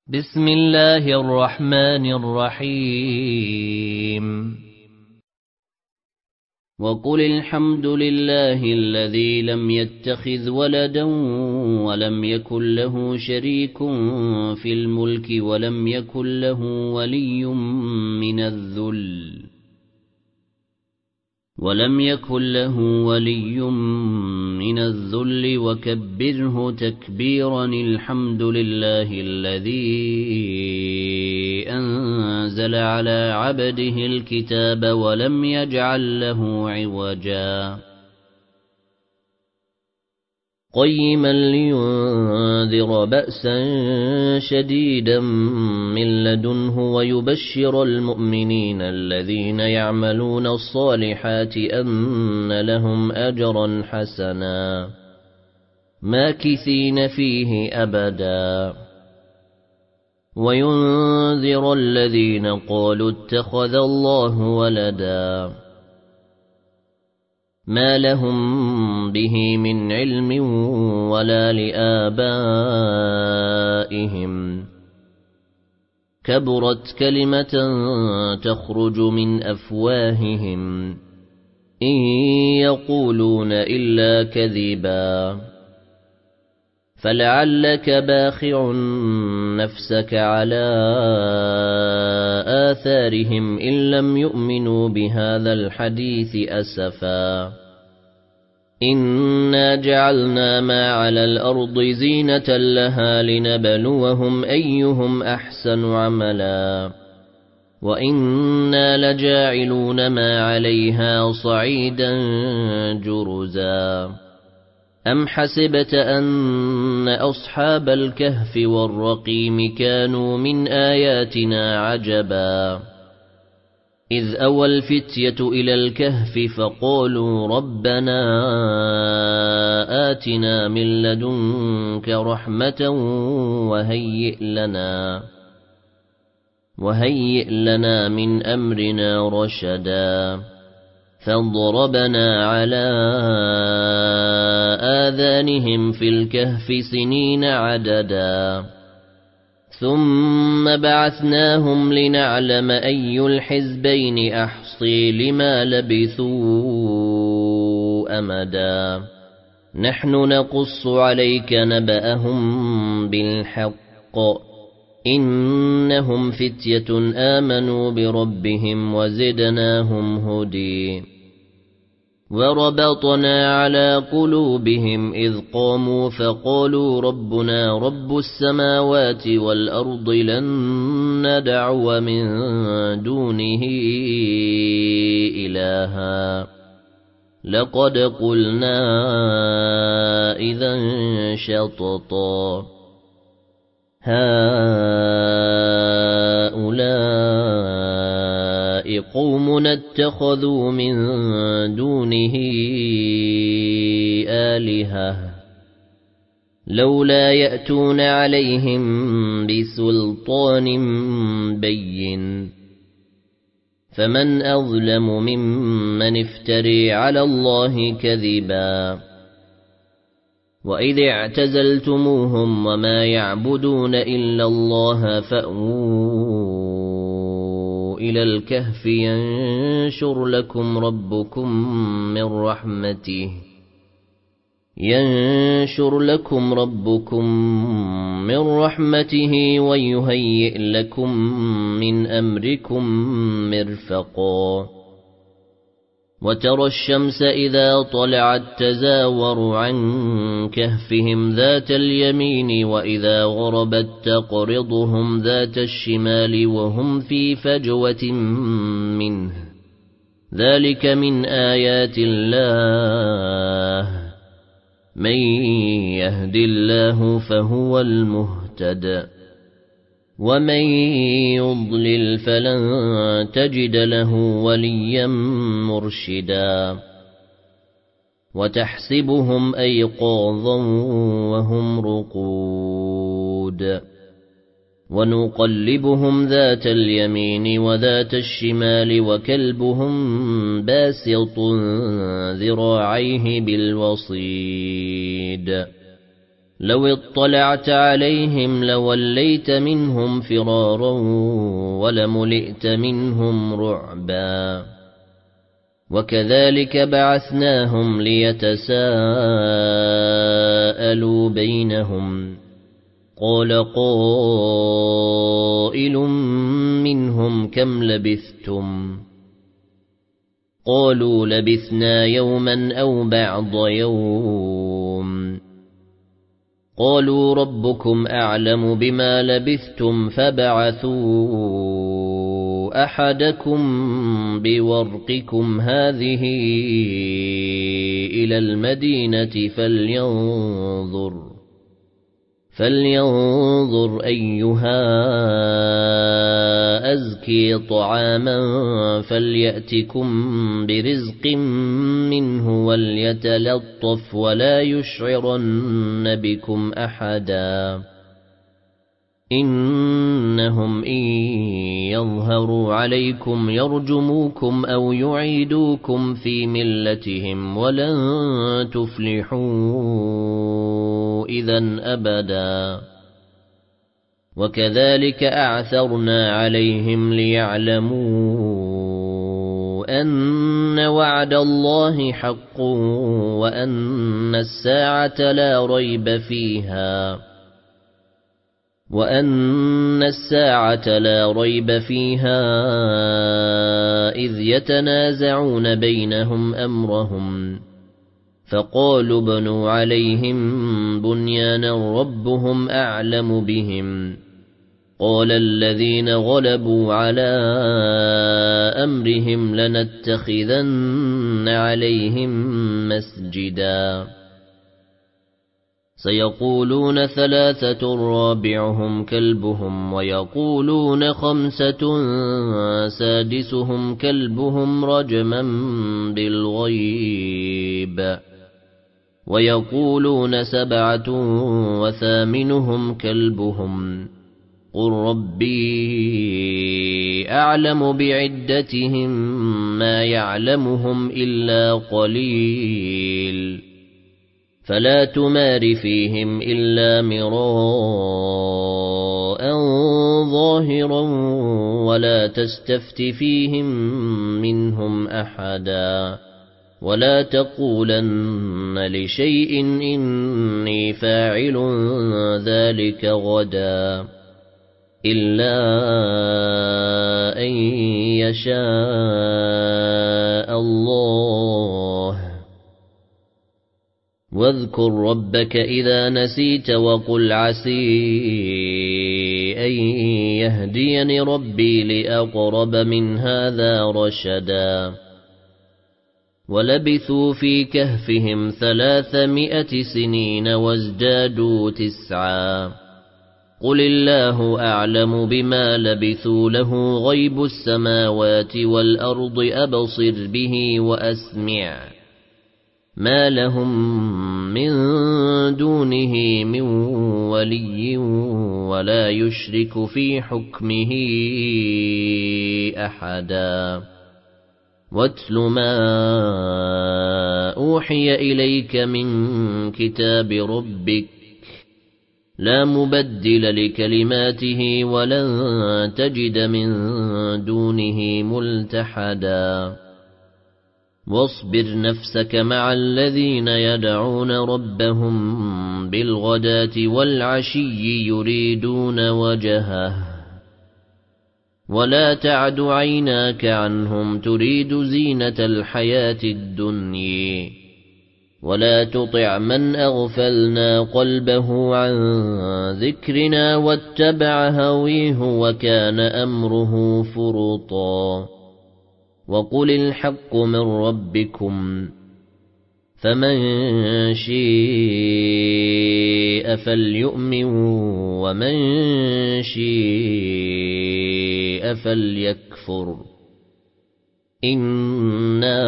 بسم الله الرحمن الرحيم وقل الحمد لله الذي لم يتخذ ولدا ولم يكن له شريك في الملك ولم يكن له ولي من الذل وكبره تكبيرا. الحمد لله الذي أنزل على عبده الكتاب ولم يجعل له عوجا قيما لينذر بأسا شديدا من لدنه ويبشر المؤمنين الذين يعملون الصالحات أن لهم أجرا حسنا ماكثين فيه أبدا وينذر الذين قالوا اتخذ الله ولدا ما لهم به من علم ولا لآبائهم كبرت كلمة تخرج من أفواههم إن يقولون إلا كذبا فلعلك باخع نفسك على آثارهم إن لم يؤمنوا بهذا الحديث أسفا إنا جعلنا ما على الأرض زينة لها لنبلوهم أيهم أحسن عملا وإنا لجاعلون ما عليها صعيدا جرزا أم حسبت أن أصحاب الكهف والرقيم كانوا من آياتنا عجبا إذ أوى الفتية إلى الكهف فقالوا ربنا آتنا من لدنك رحمة وهيئ لنا من أمرنا رشدا فضربنا على آذانهم في الكهف سنين عددا ثم بعثناهم لنعلم أي الحزبين أحصي لما لبثوا أمدا نحن نقص عليك نبأهم بالحق إنهم فتية آمنوا بربهم وزدناهم هدي وربطنا على قلوبهم إذ قاموا فقالوا ربنا رب السماوات والأرض لن ندعو من دونه إلها لقد قلنا إذا شططا هؤلاء قومنا اتخذوا من دونه آلهة لولا يأتون عليهم بسلطان بين فمن أظلم ممن افتري على الله كذبا وإذ اعتزلتموهم وما يعبدون إلا الله فأووا إلى الكهف ينشر لكم ربكم من رحمته ويهيئ لكم من أمركم مرفقا وترى الشمس إذا طلعت تزاور عن كهفهم ذات اليمين وإذا غربت تقرضهم ذات الشمال وهم في فجوة منه ذلك من آيات الله من يهد الله فهو المهتد ومن يضلل فلن تجد له وليا مرشدا وتحسبهم أيقاظا وهم رقود ونقلبهم ذات اليمين وذات الشمال وكلبهم باسط ذراعيه بالوصيد لو اطلعت عليهم لوليت منهم فرارا ولملئت منهم رعبا وكذلك بعثناهم ليتساءلوا بينهم قال قائل منهم كم لبثتم قالوا لبثنا يوما أو بعض يوم قالوا ربكم أعلم بما لبثتم فبعثوا أحدكم بورقكم هذه إلى المدينة فلينظر أيها أزكي طعاما فليأتكم برزق منه وليتلطف ولا يشعرن بكم أحدا إنهم إن يظهروا عليكم يرجموكم أو يعيدوكم في ملتهم ولن تفلحوا إذن أبدا وكذلك أعثرنا عليهم ليعلموا أن وعد الله حق وأن الساعة لا ريب فيها إذ يتنازعون بينهم أمرهم فقالوا بنوا عليهم بنيانا ربهم أعلم بهم قال الذين غلبوا على أمرهم لنتخذن عليهم مسجدا سيقولون 3 رابعهم كلبهم ويقولون 5 سادسهم كلبهم رجما بالغيب ويقولون 7 وثامنهم كلبهم قل ربي أعلم بعدتهم ما يعلمهم إلا قليل فلا تمار فيهم إلا مراء ظاهرا ولا تستفت فيهم منهم أحدا ولا تقولن لشيء إني فاعل ذلك غدا إلا أن يشاء الله واذكر ربك إذا نسيت وقل عسي أن يهديني ربي لأقرب من هذا رشدا ولبثوا في كهفهم 300 سنين وازدادوا 9 قل الله أعلم بما لبثوا له غيب السماوات والأرض أبصر به وأسمع ما لهم من دونه من ولي ولا يشرك في حكمه أحدا واتل ما أوحي إليك من كتاب ربك لا مبدل لكلماته ولن تجد من دونه ملتحدا واصبر نفسك مع الذين يدعون ربهم بالغداة والعشي يريدون وجهه ولا تعد عيناك عنهم تريد زينة الحياة الدنيا ولا تطع من أغفلنا قلبه عن ذكرنا واتبع هويه وكان أمره فرطا وقل الحق من ربكم فمن شاء فليؤمن ومن شاء فليكفر إنا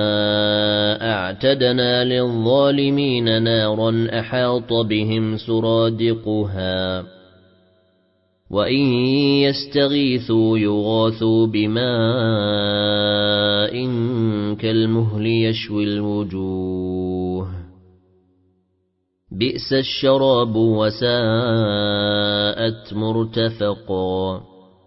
أعتدنا للظالمين نارا أحاط بهم سرادقها وإن يستغيثوا يغاثوا بماء كالمهل يشوي الوجوه بئس الشراب وساءت مرتفقا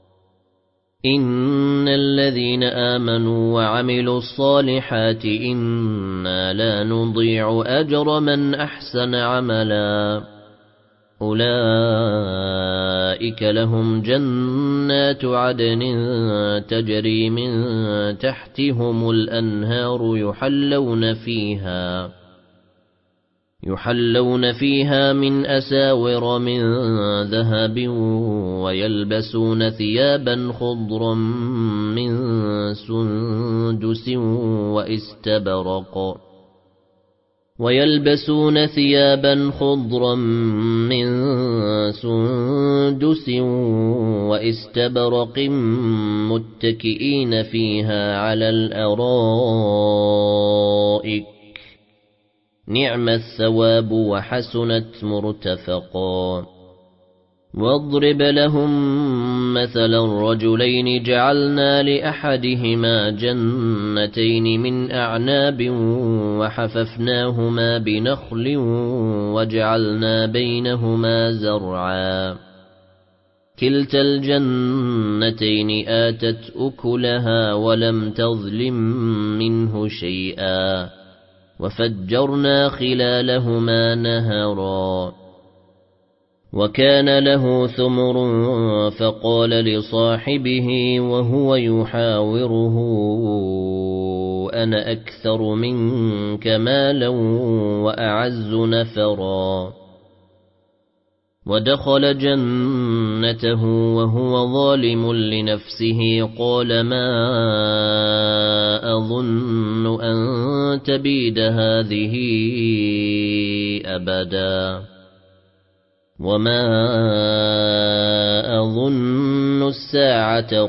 إن الذين آمنوا وعملوا الصالحات إنا لا نضيع أجر من أحسن عملا أولئك لهم جنات عدن تجري من تحتهم الأنهار يحلون فيها من أساور من ذهب ويلبسون ثيابا خضرا من سندس واستبرق متكئين فيها على الأرائك نعم الثواب وحسنت مرتفقا واضرب لهم مثلا رجلين جعلنا لأحدهما جنتين من أعناب وحففناهما بنخل وجعلنا بينهما زرعا كلتا الجنتين آتت أكلها ولم تظلم منه شيئا وفجرنا خلالهما نهرا وكان له ثمر فقال لصاحبه وهو يحاوره أنا أكثر منك مالا وأعز نفرا ودخل جنته وهو ظالم لنفسه قال ما أظن أن تبيد هذه أبدا وما أظن الساعة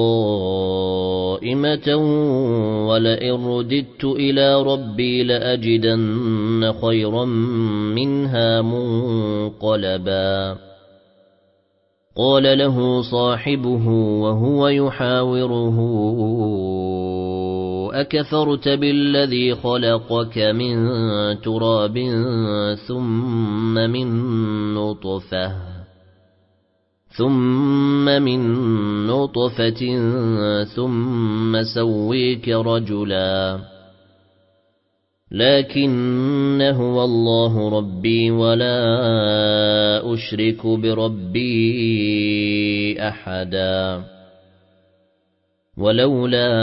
قائمة ولئن رددت إلى ربي لأجدن خيرا منها منقلبا قال له صاحبه وهو يحاوره أكفرت بالذي خلقك من تراب ثم من نطفة ثم سويك رجلا لكن هو الله ربي ولا أشرك بربي أحدا ولولا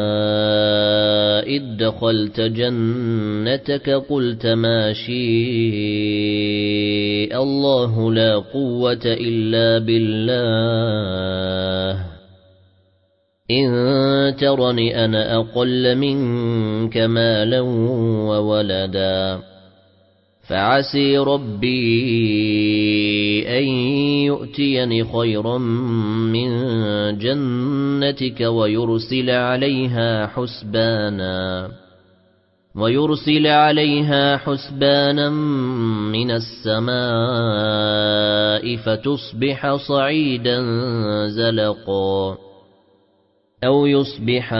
إذ دخلت جنتك قلت ما شاء الله لا قوة إلا بالله إن ترني أنا أقل منك مالا وولدا فعسي ربي أن يؤتيني خيرا من جنتك ويرسل عليها حسبانا من السماء فتصبح صعيدا زلقا أو يصبح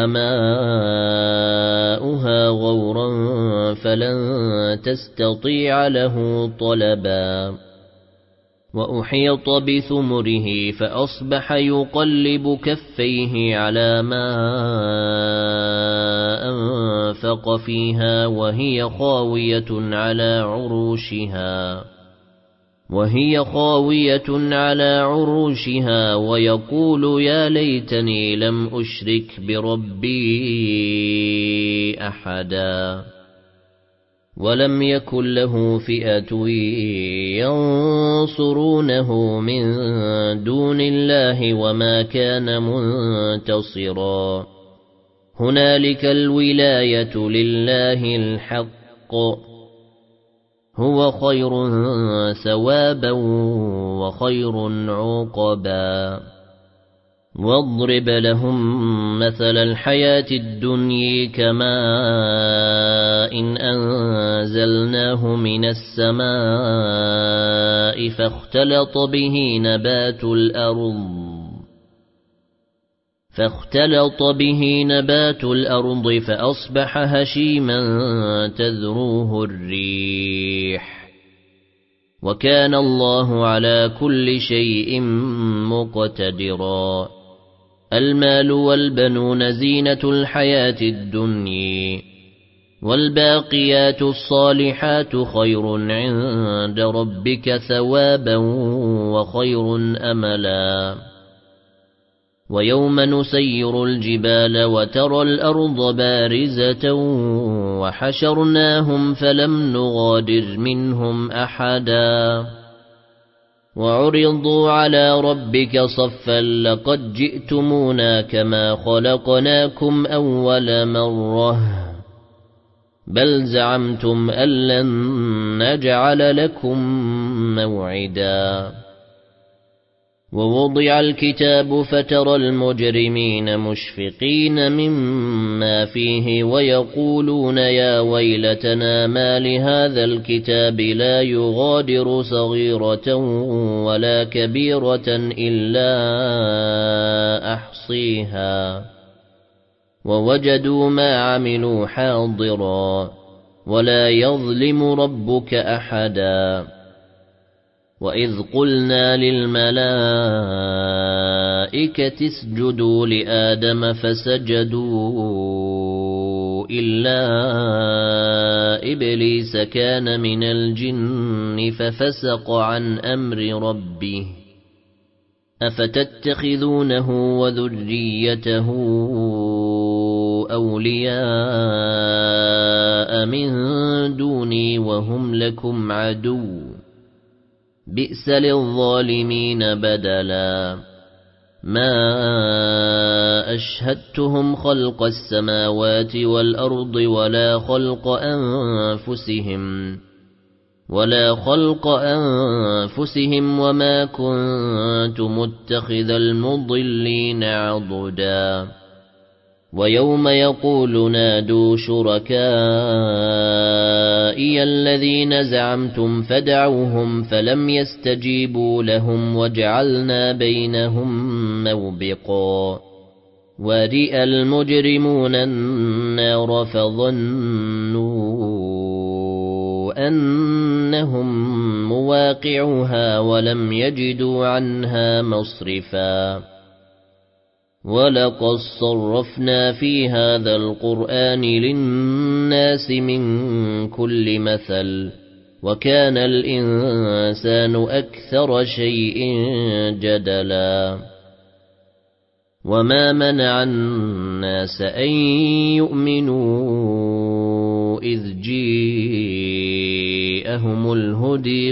ماؤها غورا فلن تستطيع له طلبا وأحيط بثمره فأصبح يقلب كفيه على ما أنفق فيها وهي خاوية على عروشها ويقول يا ليتني لم أشرك بربي أحدا ولم يكن له فئة ينصرونه من دون الله وما كان منتصرا هنالك الولاية لله الحق هو خير ثوابا وخير عقبا واضرب لهم مثل الحياة الدنيا كماء إن أنزلناه من السماء فاختلط به نبات الأرض فأصبح هشيما تذروه الريح وكان الله على كل شيء مقتدرا المال والبنون زينة الحياة الدنيا والباقيات الصالحات خير عند ربك ثوابا وخير أملا ويوم نسير الجبال وترى الأرض بارزة وحشرناهم فلم نغادر منهم أحدا وعرضوا على ربك صفا لقد جئتمونا كما خلقناكم أول مرة بل زعمتم أن لن نجعل لكم موعدا ووضع الكتاب فترى المجرمين مشفقين مما فيه ويقولون يا ويلتنا ما لهذا الكتاب لا يغادر صغيرة ولا كبيرة إلا أحصيها ووجدوا ما عملوا حاضرا ولا يظلم ربك أحدا وإذ قلنا للملائكة اسجدوا لآدم فسجدوا إلا إبليس كان من الجن ففسق عن أمر ربه أفتتخذونه وذريته أولياء من دوني وهم لكم عدو بئس للظالمين بدلا ما أشهدتهم خلق السماوات والأرض ولا خلق أنفسهم وما كنت متخذ المضلين عضدا ويوم يقول نادوا شركائي الذين زعمتم فدعوهم فلم يستجيبوا لهم وجعلنا بينهم موبقا ورئ المجرمون النار فظنوا أنهم مواقعوها ولم يجدوا عنها مصرفا ولقد صرفنا في هذا القرآن للناس من كل مثل وكان الإنسان أكثر شيء جدلا وما منع الناس أن يؤمنوا إذ جاءهم الهدى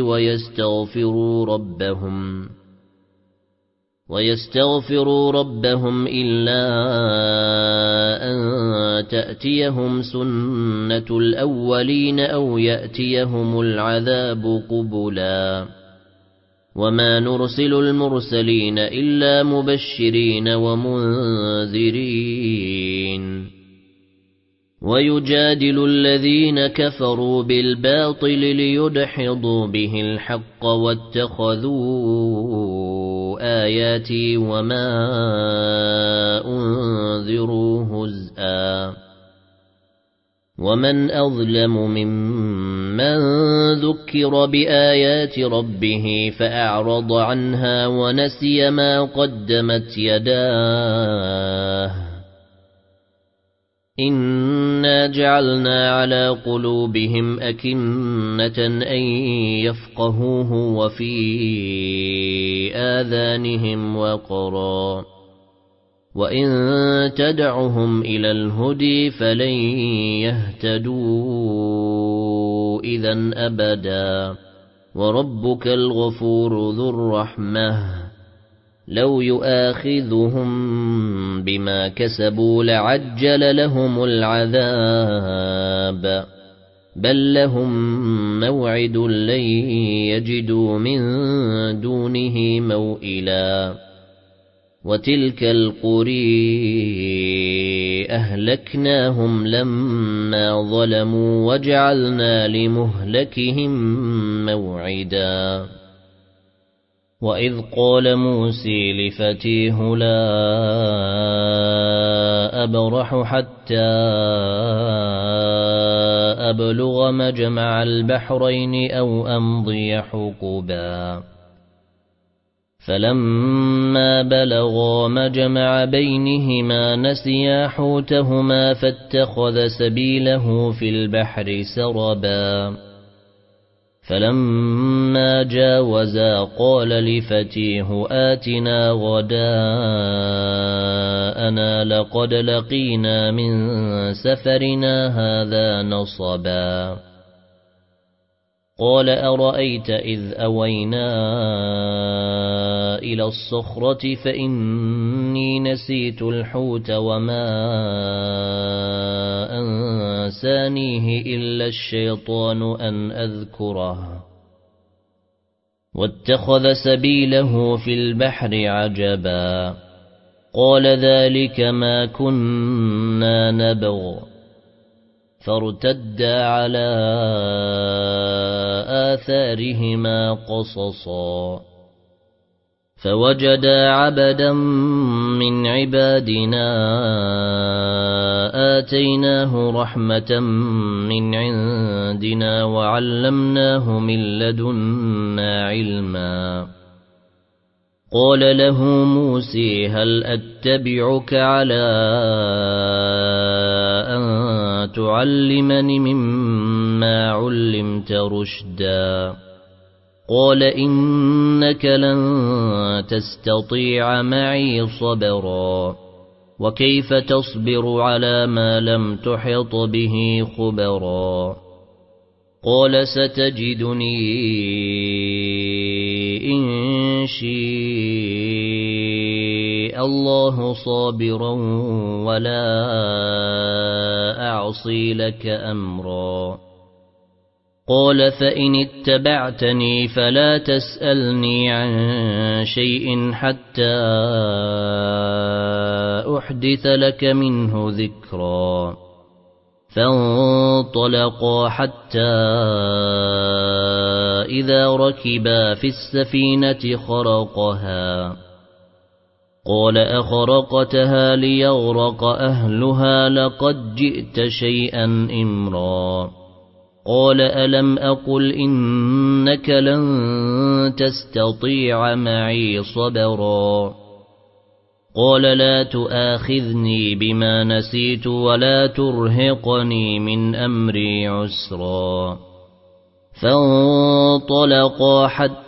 ويستغفروا ربهم إلا أن تأتيهم سنة الأولين أو يأتيهم العذاب قبلا وما نرسل المرسلين إلا مبشرين ومنذرين ويجادل الذين كفروا بالباطل ليدحضوا به الحق واتخذوا آياتي وما أنذروا هزءا ومن أظلم ممن ذكر بآيات ربه فأعرض عنها ونسي ما قدمت يداه إنا جعلنا على قلوبهم أكنة أن يفقهوه وفي آذانهم وقرا وإن تدعهم إلى الهدى فلن يهتدوا إذا أبدا وربك الغفور ذو الرحمة لو يؤاخذهم بما كسبوا لعجل لهم العذاب بل لهم موعد لن يجدوا من دونه موئلا وتلك القرى أهلكناهم لما ظلموا وجعلنا لمهلكهم موعدا وإذ قال موسى لفتيه لا أبرح حتى أبلغ مجمع البحرين أو أمضي حقبا فلما بلغا مجمع بينهما نسيا حوتهما فاتخذ سبيله في البحر سربا فلما جاوزا قال لفتيه آتنا غداءنا لقد لقينا من سفرنا هذا نصبا قال أرأيت إذ أوينا إلى الصخرة فإني نسيت الحوت وما أنسانيه إلا الشيطان أن أذكره واتخذ سبيله في البحر عجبا قال ذلك ما كنا نبغ فارتدا على آثارهما قصصا فوجدا عبدا من عبادنا آتيناه رحمة من عندنا وعلمناه من لدنا علما قال له موسى هل أتبعك على أن تعلمني مما علمت رشدا قال إنك لن تستطيع معي صبرا وكيف تصبر على ما لم تحط به خبرا قال ستجدني إن شاء الله صابرا ولا أعصي لك أمرا قال فإن اتبعتني فلا تسألني عن شيء حتى أحدث لك منه ذكرا فانطلقا حتى إذا ركبا في السفينة خرقها قال أخرقتها ليغرق أهلها لقد جئت شيئا إمرا قال ألم أقل إنك لن تستطيع معي صبرا قال لا تؤاخذني بما نسيت ولا ترهقني من أمري عسرا فانطلقا حتى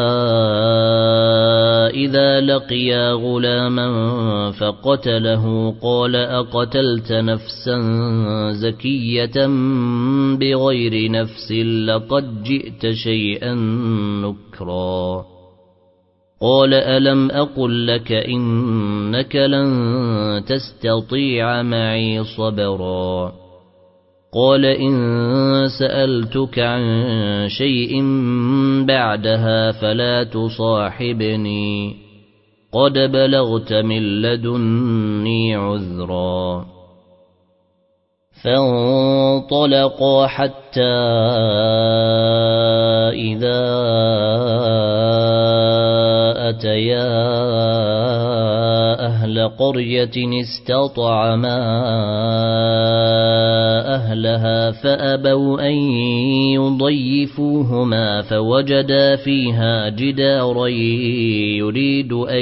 إذا لقيا غلاما فقتله قال أقتلت نفسا زكية بغير نفس لقد جئت شيئا نكرا قال ألم أقل لك إنك لن تستطيع معي صبرا قال إن سألتك عن شيء بعدها فلا تصاحبني قد بلغت من لدني عذرا فانطلقا حتى إذا أتيا أهل قرية استطعما أهلها فأبوا أن يضيفوهما فوجدا فيها جدارا يريد أن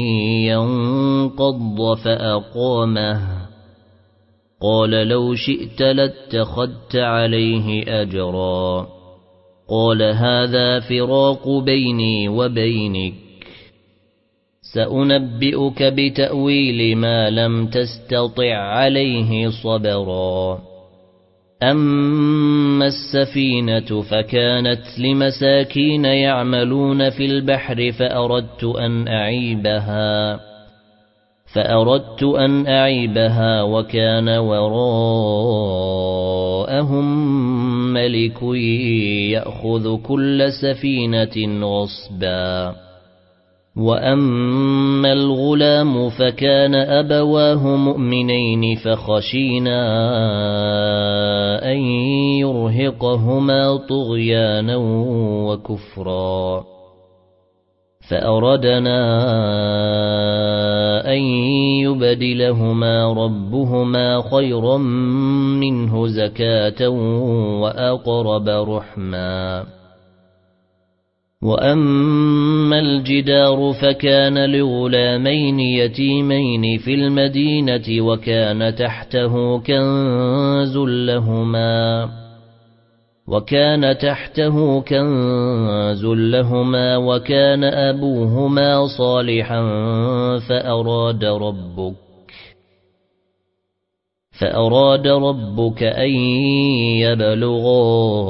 ينقض فأقامه قال لو شئت لاتخذت عليه أجرا قال هذا فراق بيني وبينك سأنبئك بتأويل ما لم تستطع عليه صبرا أما السفينة فكانت لمساكين يعملون في البحر فأردت أن أعيبها وكان وراءهم ملك يأخذ كل سفينة غصبا وأما الغلام فكان أبواه مؤمنين فخشينا أن يرهقهما طغيانا وكفرا فأردنا أن يبدلهما ربهما خيرا منه زكاة وأقرب رحما وأما الجدار فكان لغلامين يتيمين في المدينة وكان تحته كنز لهما وكان أبوهما صالحا فأراد ربك أن يبلغا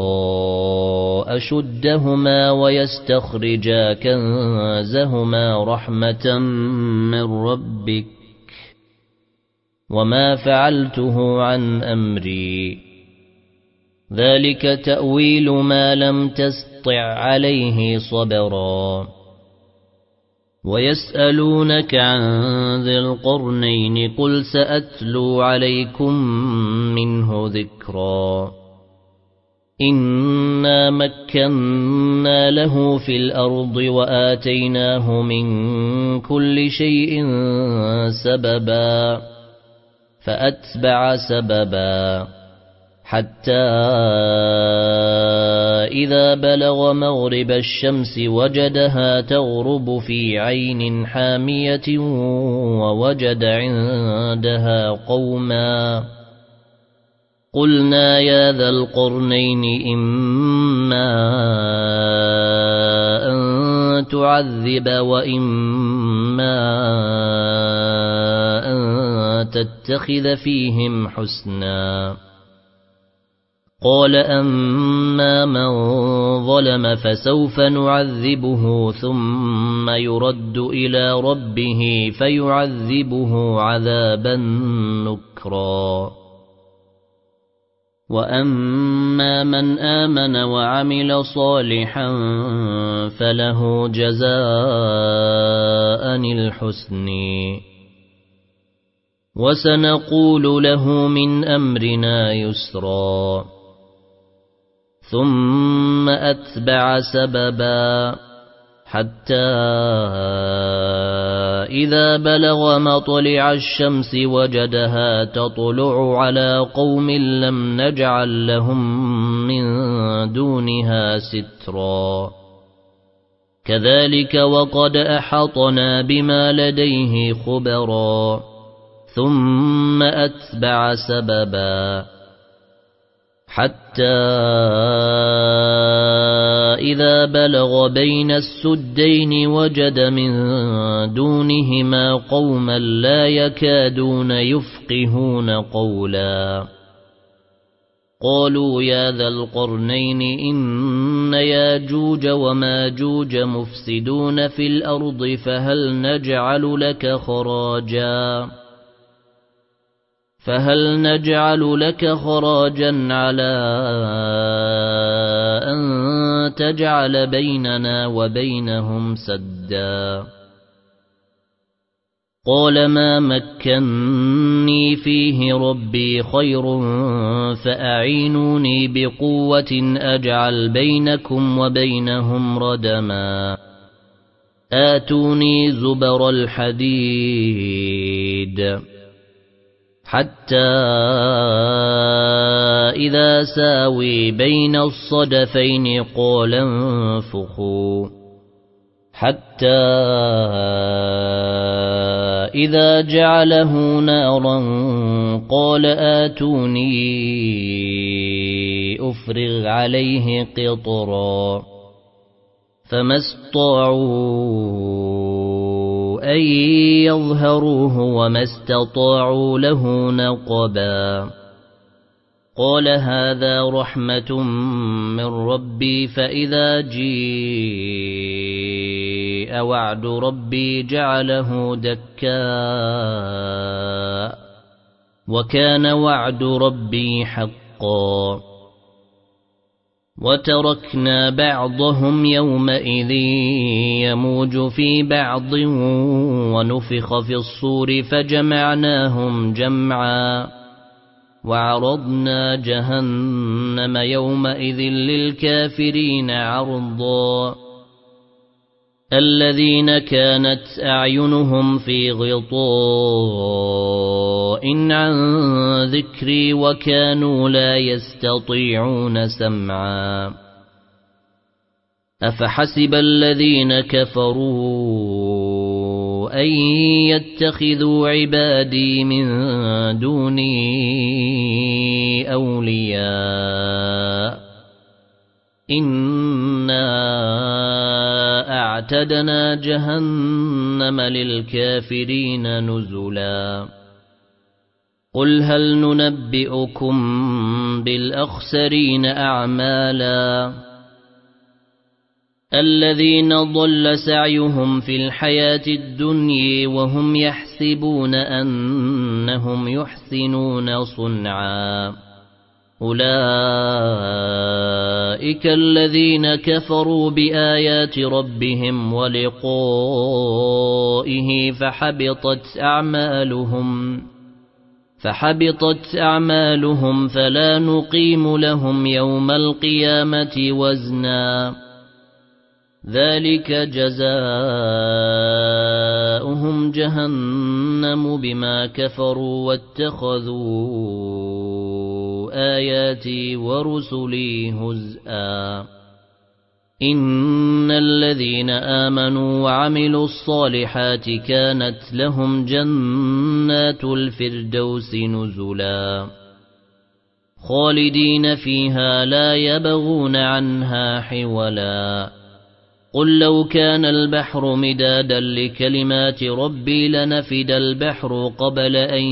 أشدهما ويستخرجا كنزهما رحمة من ربك وما فعلته عن أمري ذلك تأويل ما لم تستطع عليه صبرا ويسألونك عن ذي القرنين قل سأتلو عليكم منه ذكرا إنا مكنا له في الأرض وآتيناه من كل شيء سببا فأتبع سببا حتى إذا بلغ مغرب الشمس وجدها تغرب في عين حامية ووجد عندها قوما قلنا يا ذا القرنين إما أن تعذب وإما أن تتخذ فيهم حسنا قال أما من ظلم فسوف نعذبه ثم يرد إلى ربه فيعذبه عذابا نكرا وأما من آمن وعمل صالحا فله جزاء الحسن وسنقول له من أمرنا يسرا ثم أتبع سببا حتى إذا بلغ مطلع الشمس وجدها تطلع على قوم لم نجعل لهم من دونها سترا كذلك وقد أحطنا بما لديه خبرا ثم أتبع سببا حتى إذا بلغ بين السدين وجد من دونهما قوما لا يكادون يفقهون قولا قالوا يا ذا القرنين إن ياجوج وماجوج مفسدون في الأرض فهل نجعل لك خراجا على أن تجعل بيننا وبينهم سدا قال ما مكنني فيه ربي خير فأعينوني بقوة أجعل بينكم وبينهم ردما آتوني زبر الحديد حتى إذا ساوي بين الصدفين قال انفخوا حتى إذا جعله نارا قال آتوني أفرغ عليه قطرا فما استطاعوا أن يظهروه وما استطاعوا له نقبا قال هذا رحمة من ربي فإذا جيء وعد ربي جعله دكا وكان وعد ربي حقا وتركنا بعضهم يومئذ يموج في بعض ونفخ في الصور فجمعناهم جمعا وعرضنا جهنم يومئذ للكافرين عرضا الذين كانت أعينهم في غطاء عن ذكري وكانوا لا يستطيعون سمعا أفحسب الذين كفروا أن يتخذوا عبادي من دوني أولياء إنا أعتدنا جهنم للكافرين نزلا قل هل ننبئكم بالأخسرين أعمالا الذين ضل سعيهم في الحياة الدنيا وهم يحسبون أنهم يحسنون صنعا أولئك الذين كفروا بآيات ربهم ولقائه فحبطت أعمالهم فلا نقيم لهم يوم القيامة وزنا ذلك جزاؤهم جهنم بما كفروا واتخذوا آياتي ورسلي هزءا إن الذين آمنوا وعملوا الصالحات كانت لهم جنات الفردوس نزلا خالدين فيها لا يبغون عنها حولا قل لو كان البحر مدادا لكلمات ربي لنفد البحر قبل أن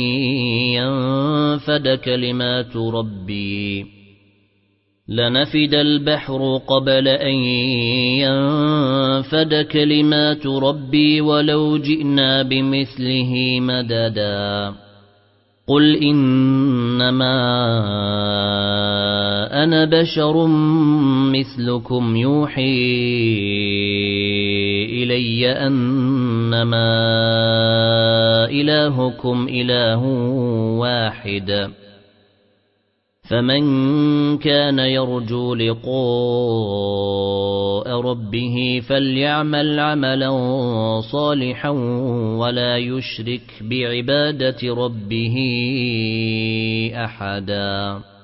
ينفد كلمات ربي ولو جئنا بمثله مددا قل إنما أنا بشر مثلكم يوحي إلي أنما إلهكم إله واحد فمن كان يرجو لقاء ربه فليعمل عملا صالحا ولا يشرك بعبادة ربه أحدا